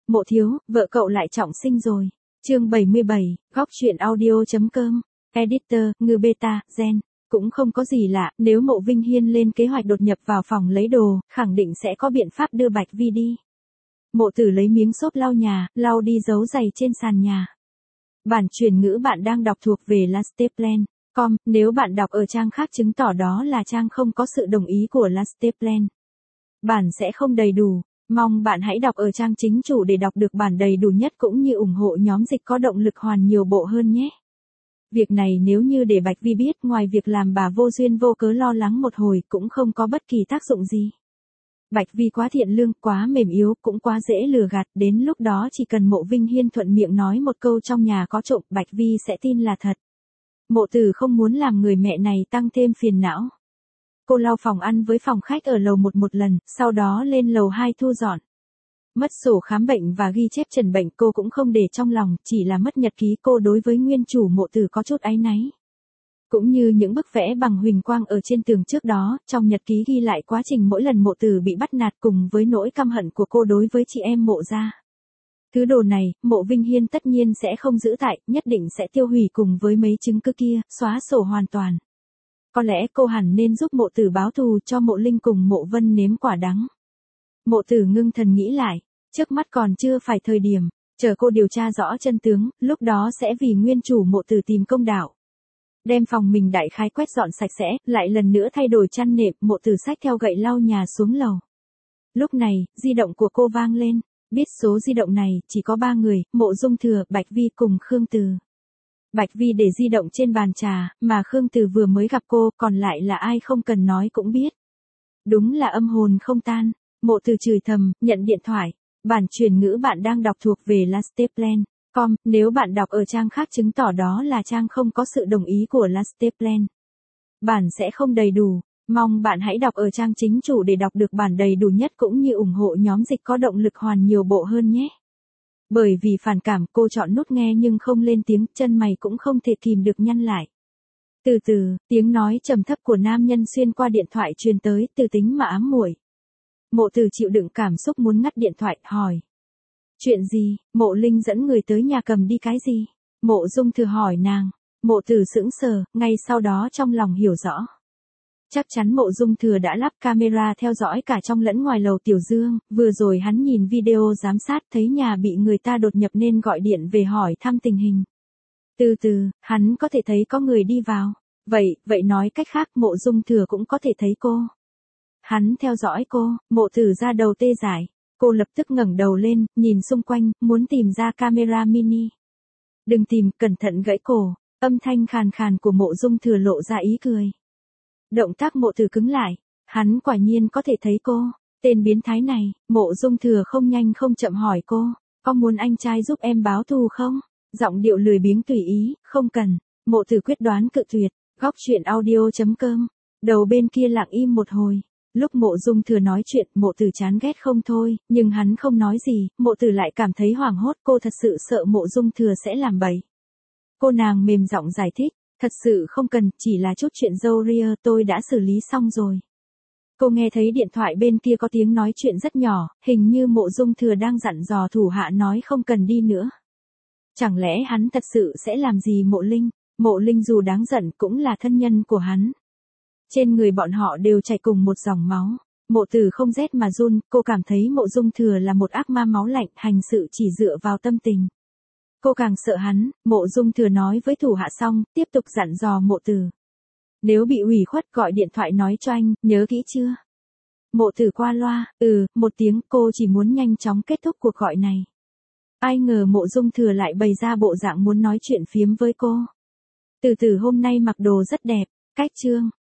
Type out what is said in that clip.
Mộ thiếu, vợ cậu lại trọng sinh rồi. Chương 77, góc truyện audio.com. Editor, Ngư Beta, Gen. Cũng không có gì lạ, nếu Mộ Vinh Hiên lên kế hoạch đột nhập vào phòng lấy đồ, khẳng định sẽ có biện pháp đưa Bạch Vi đi. Mộ Tử lấy miếng xốp lau nhà, lau đi dấu giày trên sàn nhà. Bản truyền ngữ bạn đang đọc thuộc về Lasteplan.com, nếu bạn đọc ở trang khác chứng tỏ đó là trang không có sự đồng ý của Lasteplan. Bản sẽ không đầy đủ. Mong bạn hãy đọc ở trang chính chủ để đọc được bản đầy đủ nhất cũng như ủng hộ nhóm dịch có động lực hoàn nhiều bộ hơn nhé. Việc này nếu như để Bạch Vi biết, ngoài việc làm bà vô duyên vô cớ lo lắng một hồi cũng không có bất kỳ tác dụng gì. Bạch Vi quá thiện lương, quá mềm yếu, cũng quá dễ lừa gạt, đến lúc đó chỉ cần Mộ Vinh Hiên thuận miệng nói một câu trong nhà có trộm, Bạch Vi sẽ tin là thật. Mộ Tử không muốn làm người mẹ này tăng thêm phiền não. Cô lau phòng ăn với phòng khách ở lầu 1 một lần, sau đó lên lầu 2 thu dọn. Mất sổ khám bệnh và ghi chép trần bệnh cô cũng không để trong lòng, chỉ là mất nhật ký cô đối với nguyên chủ Mộ Tử có chút áy náy. Cũng như những bức vẽ bằng huỳnh quang ở trên tường trước đó, trong nhật ký ghi lại quá trình mỗi lần Mộ Tử bị bắt nạt cùng với nỗi căm hận của cô đối với chị em Mộ gia. Thứ đồ này, Mộ Vinh Hiên tất nhiên sẽ không giữ tại, nhất định sẽ tiêu hủy cùng với mấy chứng cứ kia, xóa sổ hoàn toàn. Có lẽ cô hẳn nên giúp Mộ Tử báo thù cho Mộ Linh cùng Mộ Vân nếm quả đắng. Mộ Tử ngưng thần nghĩ lại, trước mắt còn chưa phải thời điểm, chờ cô điều tra rõ chân tướng, lúc đó sẽ vì nguyên chủ Mộ Tử tìm công đạo. Đem phòng mình đại khái quét dọn sạch sẽ, lại lần nữa thay đổi chăn nệm, Mộ Tử xách theo gậy lau nhà xuống lầu. Lúc này, di động của cô vang lên, biết số di động này, chỉ có 3 người, Mộ Dung Thừa, Bạch Vi cùng Khương Từ. Bạch Vi để di động trên bàn trà, mà Khương Từ vừa mới gặp cô, còn lại là ai không cần nói cũng biết. Đúng là âm hồn không tan. Mộ Từ chửi thầm, nhận điện thoại. Bản truyền ngữ bạn đang đọc thuộc về Lasteplan.com, nếu bạn đọc ở trang khác chứng tỏ đó là trang không có sự đồng ý của Lasteplan. Bản sẽ không đầy đủ. Mong bạn hãy đọc ở trang chính chủ để đọc được bản đầy đủ nhất cũng như ủng hộ nhóm dịch có động lực hoàn nhiều bộ hơn nhé. Bởi vì phản cảm cô chọn nút nghe nhưng không lên tiếng, chân mày cũng không thể kìm được nhăn lại. Từ từ, tiếng nói trầm thấp của nam nhân xuyên qua điện thoại truyền tới, từ tính mà ám muội. Mộ Từ chịu đựng cảm xúc muốn ngắt điện thoại, hỏi. Chuyện gì? Mộ Linh dẫn người tới nhà cầm đi cái gì? Mộ Dung Thừa hỏi nàng. Mộ Từ sững sờ, ngay sau đó trong lòng hiểu rõ. Chắc chắn Mộ Dung Thừa đã lắp camera theo dõi cả trong lẫn ngoài lầu Tiểu Dương, vừa rồi hắn nhìn video giám sát thấy nhà bị người ta đột nhập nên gọi điện về hỏi thăm tình hình. Từ từ, hắn có thể thấy có người đi vào. Vậy nói cách khác Mộ Dung Thừa cũng có thể thấy cô. Hắn theo dõi cô, Mộ Tử ra đầu tê dại. Cô lập tức ngẩng đầu lên, nhìn xung quanh, muốn tìm ra camera mini. Đừng tìm, cẩn thận gãy cổ. Âm thanh khàn khàn của Mộ Dung Thừa lộ ra ý cười. Động tác Mộ Tử cứng lại, hắn quả nhiên có thể thấy cô. Tên biến thái này, Mộ Dung Thừa không nhanh không chậm hỏi cô, có muốn anh trai giúp em báo thù không? Giọng điệu lười biếng tùy ý, không cần. Mộ Tử quyết đoán cự tuyệt. Góc truyện audio.com. Đầu bên kia lặng im một hồi. Lúc Mộ Dung Thừa nói chuyện, Mộ Tử chán ghét không thôi, nhưng hắn không nói gì, Mộ Tử lại cảm thấy hoảng hốt, cô thật sự sợ Mộ Dung Thừa sẽ làm bậy. Cô nàng mềm giọng giải thích, thật sự không cần, chỉ là chút chuyện dâu ria tôi đã xử lý xong rồi. Cô nghe thấy điện thoại bên kia có tiếng nói chuyện rất nhỏ, hình như Mộ Dung Thừa đang dặn dò thủ hạ nói không cần đi nữa. Chẳng lẽ hắn thật sự sẽ làm gì Mộ Linh? Mộ Linh dù đáng giận cũng là thân nhân của hắn. Trên người bọn họ đều chảy cùng một dòng máu. Mộ Tử không rét mà run, cô cảm thấy Mộ Dung Thừa là một ác ma máu lạnh, hành sự chỉ dựa vào tâm tình. Cô càng sợ hắn. Mộ Dung Thừa nói với thủ hạ xong, tiếp tục dặn dò Mộ Tử. Nếu bị ủy khuất gọi điện thoại nói cho anh, nhớ kỹ chưa? Mộ Tử qua loa, một tiếng, cô chỉ muốn nhanh chóng kết thúc cuộc gọi này. Ai ngờ Mộ Dung Thừa lại bày ra bộ dạng muốn nói chuyện phiếm với cô. Từ từ hôm nay mặc đồ rất đẹp, cách chương.